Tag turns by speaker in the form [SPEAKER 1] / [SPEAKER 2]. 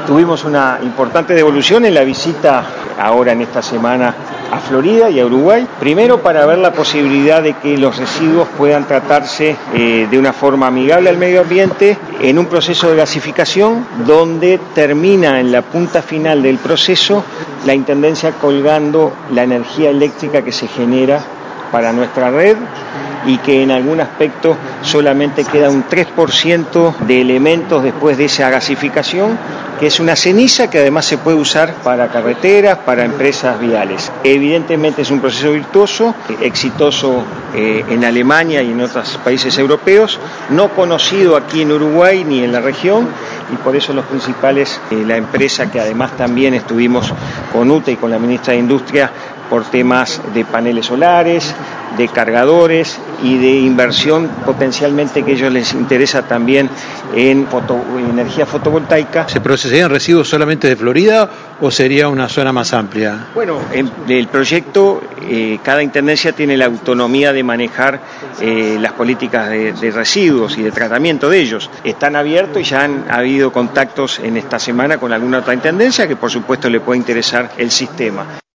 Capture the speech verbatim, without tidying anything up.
[SPEAKER 1] Tuvimos una importante devolución en la visita ahora en esta semana a Florida y a Uruguay, primero para ver la posibilidad de que los residuos puedan tratarse eh, de una forma amigable al medio ambiente en un proceso de gasificación donde termina en la punta final del proceso la Intendencia colgando la energía eléctrica que se genera para nuestra red y que en algún aspecto solamente queda un tres por ciento de elementos después de esa gasificación, que es una ceniza que además se puede usar para carreteras, para empresas viales. Evidentemente es un proceso virtuoso, exitoso eh, en Alemania y en otros países europeos, no conocido aquí en Uruguay ni en la región, y por eso los principales, eh, la empresa que además también estuvimos con U T E y con la ministra de Industria por temas de paneles solares, de cargadores y de inversión potencialmente que a ellos les interesa también en foto, energía fotovoltaica.
[SPEAKER 2] ¿Se procesarían residuos solamente de Florida o sería una zona más amplia?
[SPEAKER 1] Bueno, en el proyecto, eh, cada intendencia tiene la autonomía de manejar eh, las políticas de, de residuos y de tratamiento de ellos. Están abiertos y ya han habido contactos en esta semana con alguna otra intendencia que por supuesto le puede interesar el sistema.